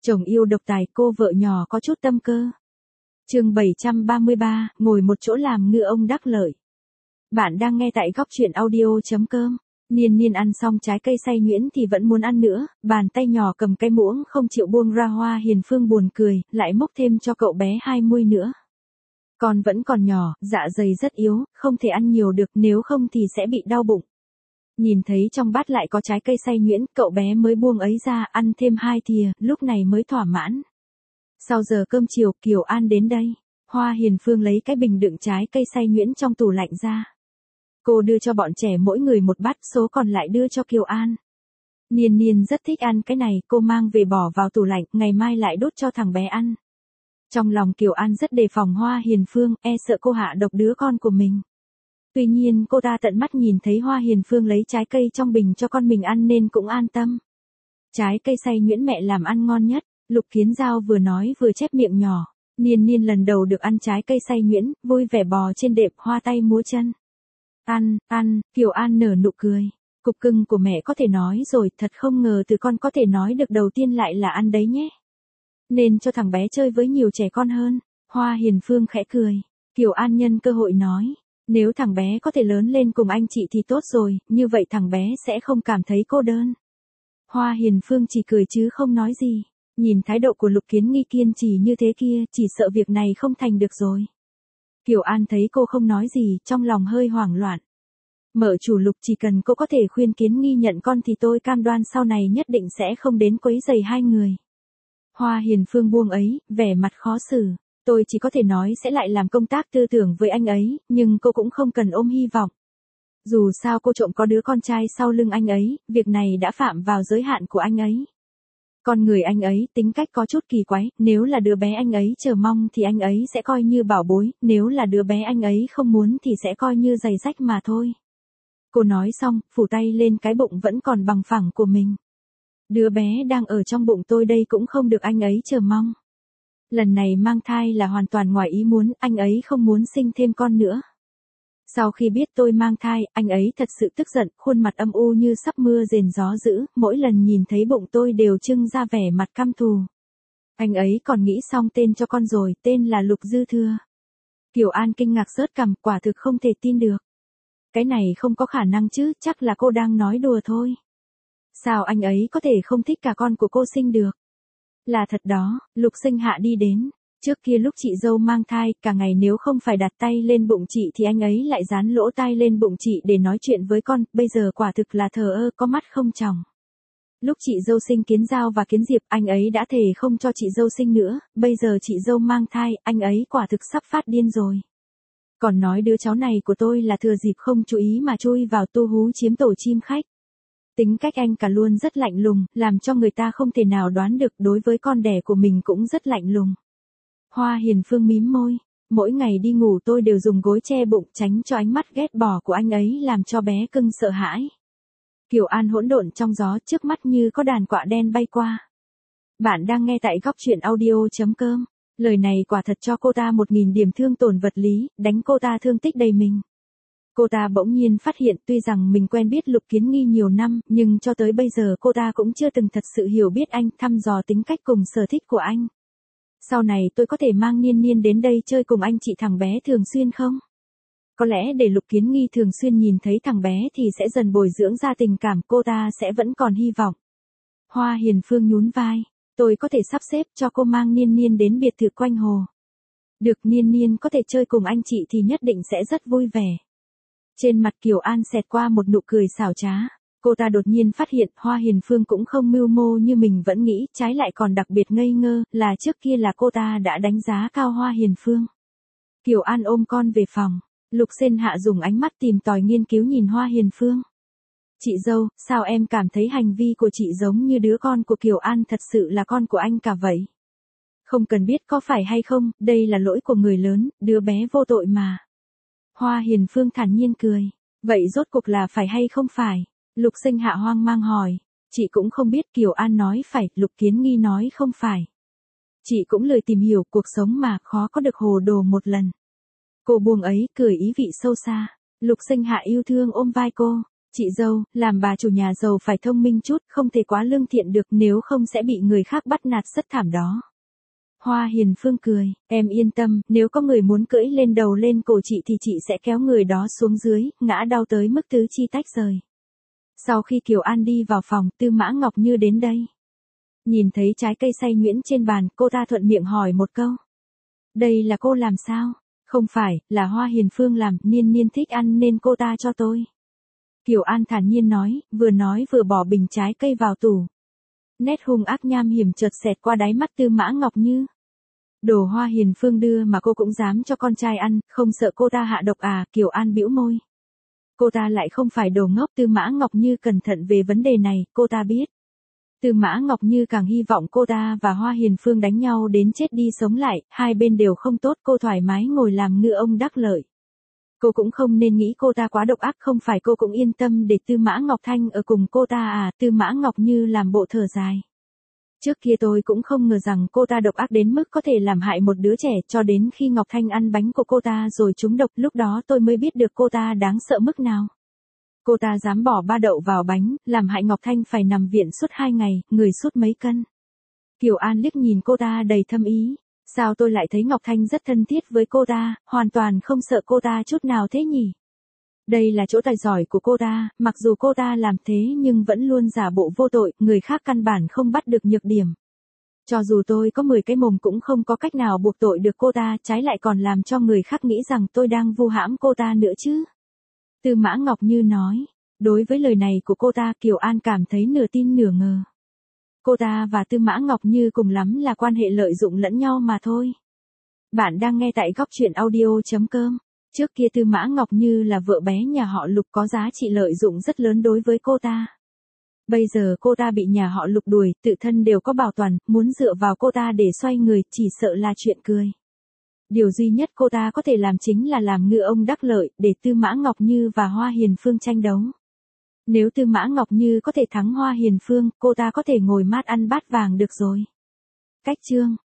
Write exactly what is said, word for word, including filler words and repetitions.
Chồng yêu độc tài, cô vợ nhỏ có chút tâm cơ. Chương bảy trăm ba mươi ba, ngồi một chỗ làm ngựa ông đắc lợi. Bạn đang nghe tại góc truyện audio chấm com. Niên Niên ăn xong trái cây xay nhuyễn thì vẫn muốn ăn nữa, bàn tay nhỏ cầm cái muỗng không chịu buông ra. Hoa Hiền Phương buồn cười, lại múc thêm cho cậu bé hai muôi nữa. Con vẫn còn nhỏ, dạ dày rất yếu, không thể ăn nhiều được, nếu không thì sẽ bị đau bụng. Nhìn thấy trong bát lại có trái cây xay nhuyễn, cậu bé mới buông ấy ra, ăn thêm hai thìa, lúc này mới thỏa mãn. Sau giờ cơm chiều, Kiều An đến đây. Hoa Hiền Phương lấy cái bình đựng trái cây xay nhuyễn trong tủ lạnh ra. Cô đưa cho bọn trẻ mỗi người một bát, số còn lại đưa cho Kiều An. Niên Niên rất thích ăn cái này, cô mang về bỏ vào tủ lạnh, ngày mai lại đút cho thằng bé ăn. Trong lòng Kiều An rất đề phòng Hoa Hiền Phương, e sợ cô hạ độc đứa con của mình. Tuy nhiên cô ta tận mắt nhìn thấy Hoa Hiền Phương lấy trái cây trong bình cho con mình ăn nên cũng an tâm. Trái cây xay nhuyễn mẹ làm ăn ngon nhất, Lục Kiến Giao vừa nói vừa chép miệng nhỏ. Niên Niên lần đầu được ăn trái cây xay nhuyễn, vui vẻ bò trên đệm, hoa tay múa chân. Ăn, ăn, Kiều An nở nụ cười. Cục cưng của mẹ có thể nói rồi, thật không ngờ từ con có thể nói được đầu tiên lại là ăn đấy nhé. Nên cho thằng bé chơi với nhiều trẻ con hơn. Hoa Hiền Phương khẽ cười. Kiều An nhân cơ hội nói. Nếu thằng bé có thể lớn lên cùng anh chị thì tốt rồi, như vậy thằng bé sẽ không cảm thấy cô đơn. Hoa Hiền Phương chỉ cười chứ không nói gì. Nhìn thái độ của Lục Kiến Nghi kiên trì như thế kia, chỉ sợ việc này không thành được rồi. Kiều An thấy cô không nói gì, trong lòng hơi hoảng loạn. Mở chủ Lục, chỉ cần cô có thể khuyên Kiến Nghi nhận con thì tôi cam đoan sau này nhất định sẽ không đến quấy rầy hai người. Hoa Hiền Phương buông ấy, vẻ mặt khó xử. Tôi chỉ có thể nói sẽ lại làm công tác tư tưởng với anh ấy, nhưng cô cũng không cần ôm hy vọng. Dù sao cô trộm có đứa con trai sau lưng anh ấy, việc này đã phạm vào giới hạn của anh ấy. Con người anh ấy tính cách có chút kỳ quái, nếu là đứa bé anh ấy chờ mong thì anh ấy sẽ coi như bảo bối, nếu là đứa bé anh ấy không muốn thì sẽ coi như giày rách mà thôi. Cô nói xong, phủ tay lên cái bụng vẫn còn bằng phẳng của mình. Đứa bé đang ở trong bụng tôi đây cũng không được anh ấy chờ mong. Lần này mang thai là hoàn toàn ngoài ý muốn, anh ấy không muốn sinh thêm con nữa. Sau khi biết tôi mang thai, anh ấy thật sự tức giận, khuôn mặt âm u như sắp mưa rền gió dữ, mỗi lần nhìn thấy bụng tôi đều trưng ra vẻ mặt căm thù. Anh ấy còn nghĩ xong tên cho con rồi, tên là Lục Dư Thừa. Kiều An kinh ngạc rớt cằm, quả thực không thể tin được. Cái này không có khả năng chứ, chắc là cô đang nói đùa thôi. Sao anh ấy có thể không thích cả con của cô sinh được? Là thật đó, Lục Sinh Hạ đi đến. Trước kia lúc chị dâu mang thai, cả ngày nếu không phải đặt tay lên bụng chị thì anh ấy lại dán lỗ tai lên bụng chị để nói chuyện với con, bây giờ quả thực là thờ ơ, có mắt không tròng. Lúc chị dâu sinh Kiến Giao và Kiến Diệp, anh ấy đã thề không cho chị dâu sinh nữa, bây giờ chị dâu mang thai, anh ấy quả thực sắp phát điên rồi. Còn nói đứa cháu này của tôi là thừa dịp không chú ý mà chui vào tu hú chiếm tổ chim khách. Tính cách anh cả luôn rất lạnh lùng, làm cho người ta không thể nào đoán được, đối với con đẻ của mình cũng rất lạnh lùng. Hoa Hiền Phương mím môi, mỗi ngày đi ngủ tôi đều dùng gối che bụng tránh cho ánh mắt ghét bỏ của anh ấy làm cho bé cưng sợ hãi. Kiều An hỗn độn trong gió, trước mắt như có đàn quạ đen bay qua. Bạn đang nghe tại góc truyện audio chấm com. Lời này quả thật cho cô ta một nghìn điểm thương tổn vật lý, đánh cô ta thương tích đầy mình. Cô ta bỗng nhiên phát hiện tuy rằng mình quen biết Lục Kiến Nghi nhiều năm, nhưng cho tới bây giờ cô ta cũng chưa từng thật sự hiểu biết anh, thăm dò tính cách cùng sở thích của anh. Sau này tôi có thể mang Niên Niên đến đây chơi cùng anh chị thằng bé thường xuyên không? Có lẽ để Lục Kiến Nghi thường xuyên nhìn thấy thằng bé thì sẽ dần bồi dưỡng ra tình cảm, cô ta sẽ vẫn còn hy vọng. Hoa Hiền Phương nhún vai, tôi có thể sắp xếp cho cô mang Niên Niên đến biệt thự quanh hồ. Được, Niên Niên có thể chơi cùng anh chị thì nhất định sẽ rất vui vẻ. Trên mặt Kiều An xẹt qua một nụ cười xảo trá. Cô ta đột nhiên phát hiện Hoa Hiền Phương cũng không mưu mô như mình vẫn nghĩ, trái lại còn đặc biệt ngây ngơ, là trước kia là cô ta đã đánh giá cao Hoa Hiền Phương. Kiều An ôm con về phòng, Lục Sen Hạ dùng ánh mắt tìm tòi nghiên cứu nhìn Hoa Hiền Phương. Chị dâu, sao em cảm thấy hành vi của chị giống như đứa con của Kiều An thật sự là con của anh cả vậy? Không cần biết có phải hay không, đây là lỗi của người lớn, đứa bé vô tội mà. Hoa Hiền Phương thản nhiên cười, vậy rốt cuộc là phải hay không phải? Lục Sinh Hạ hoang mang hỏi, chị cũng không biết, Kiều An nói phải, Lục Kiến Nghi nói không phải. Chị cũng lười tìm hiểu, cuộc sống mà khó có được hồ đồ một lần. Cô buông ấy, cười ý vị sâu xa. Lục Sinh Hạ yêu thương ôm vai cô, Chị dâu, làm bà chủ nhà giàu phải thông minh chút, không thể quá lương thiện được, nếu không sẽ bị người khác bắt nạt rất thảm đó. Hoa Hiền Phương cười, em yên tâm, nếu có người muốn cưỡi lên đầu lên cổ chị thì chị sẽ kéo người đó xuống dưới, ngã đau tới mức tứ chi tách rời. Sau khi Kiều An đi vào phòng, Tư Mã Ngọc Như đến đây. Nhìn thấy trái cây xay nhuyễn trên bàn, cô ta thuận miệng hỏi một câu. Đây là cô làm sao? Không phải, là Hoa Hiền Phương làm, Niên Niên thích ăn nên cô ta cho tôi. Kiều An thản nhiên nói, vừa nói vừa bỏ bình trái cây vào tủ. Nét hung ác nham hiểm chợt xẹt qua đáy mắt Tư Mã Ngọc Như. Đồ Hoa Hiền Phương đưa mà cô cũng dám cho con trai ăn, không sợ cô ta hạ độc à? Kiều An bĩu môi. Cô ta lại không phải đồ ngốc. Tư Mã Ngọc Như cẩn thận về vấn đề này, cô ta biết. Tư Mã Ngọc Như càng hy vọng cô ta và Hoa Hiền Phương đánh nhau đến chết đi sống lại, hai bên đều không tốt, cô thoải mái ngồi làm ngựa ông đắc lợi. Cô cũng không nên nghĩ cô ta quá độc ác, không phải cô cũng yên tâm để Tư Mã Ngọc Thanh ở cùng cô ta à? Tư Mã Ngọc Như làm bộ thở dài. Trước kia tôi cũng không ngờ rằng cô ta độc ác đến mức có thể làm hại một đứa trẻ, cho đến khi Ngọc Thanh ăn bánh của cô ta rồi trúng độc, lúc đó tôi mới biết được cô ta đáng sợ mức nào. Cô ta dám bỏ ba đậu vào bánh, làm hại Ngọc Thanh phải nằm viện suốt hai ngày, người sút mấy cân. Kiều An liếc nhìn cô ta đầy thâm ý. Sao tôi lại thấy Ngọc Thanh rất thân thiết với cô ta, hoàn toàn không sợ cô ta chút nào thế nhỉ? Đây là chỗ tài giỏi của cô ta, mặc dù cô ta làm thế nhưng vẫn luôn giả bộ vô tội, người khác căn bản không bắt được nhược điểm. Cho dù tôi có mười cái mồm cũng không có cách nào buộc tội được cô ta, trái lại còn làm cho người khác nghĩ rằng tôi đang vu hãm cô ta nữa chứ. Tư Mã Ngọc Như nói, đối với lời này của cô ta, Kiều An cảm thấy nửa tin nửa ngờ. Cô ta và Tư Mã Ngọc Như cùng lắm là quan hệ lợi dụng lẫn nhau mà thôi. Bạn đang nghe tại góc truyện audio chấm com. Trước kia Tư Mã Ngọc Như là vợ bé nhà họ Lục có giá trị lợi dụng rất lớn đối với cô ta. Bây giờ cô ta bị nhà họ Lục đuổi, tự thân đều có bảo toàn, muốn dựa vào cô ta để xoay người, chỉ sợ là chuyện cười. Điều duy nhất cô ta có thể làm chính là làm ngựa ông đắc lợi, để Tư Mã Ngọc Như và Hoa Hiền Phương tranh đấu. Nếu Tư Mã Ngọc Như có thể thắng Hoa Hiền Phương, cô ta có thể ngồi mát ăn bát vàng được rồi. Cách chương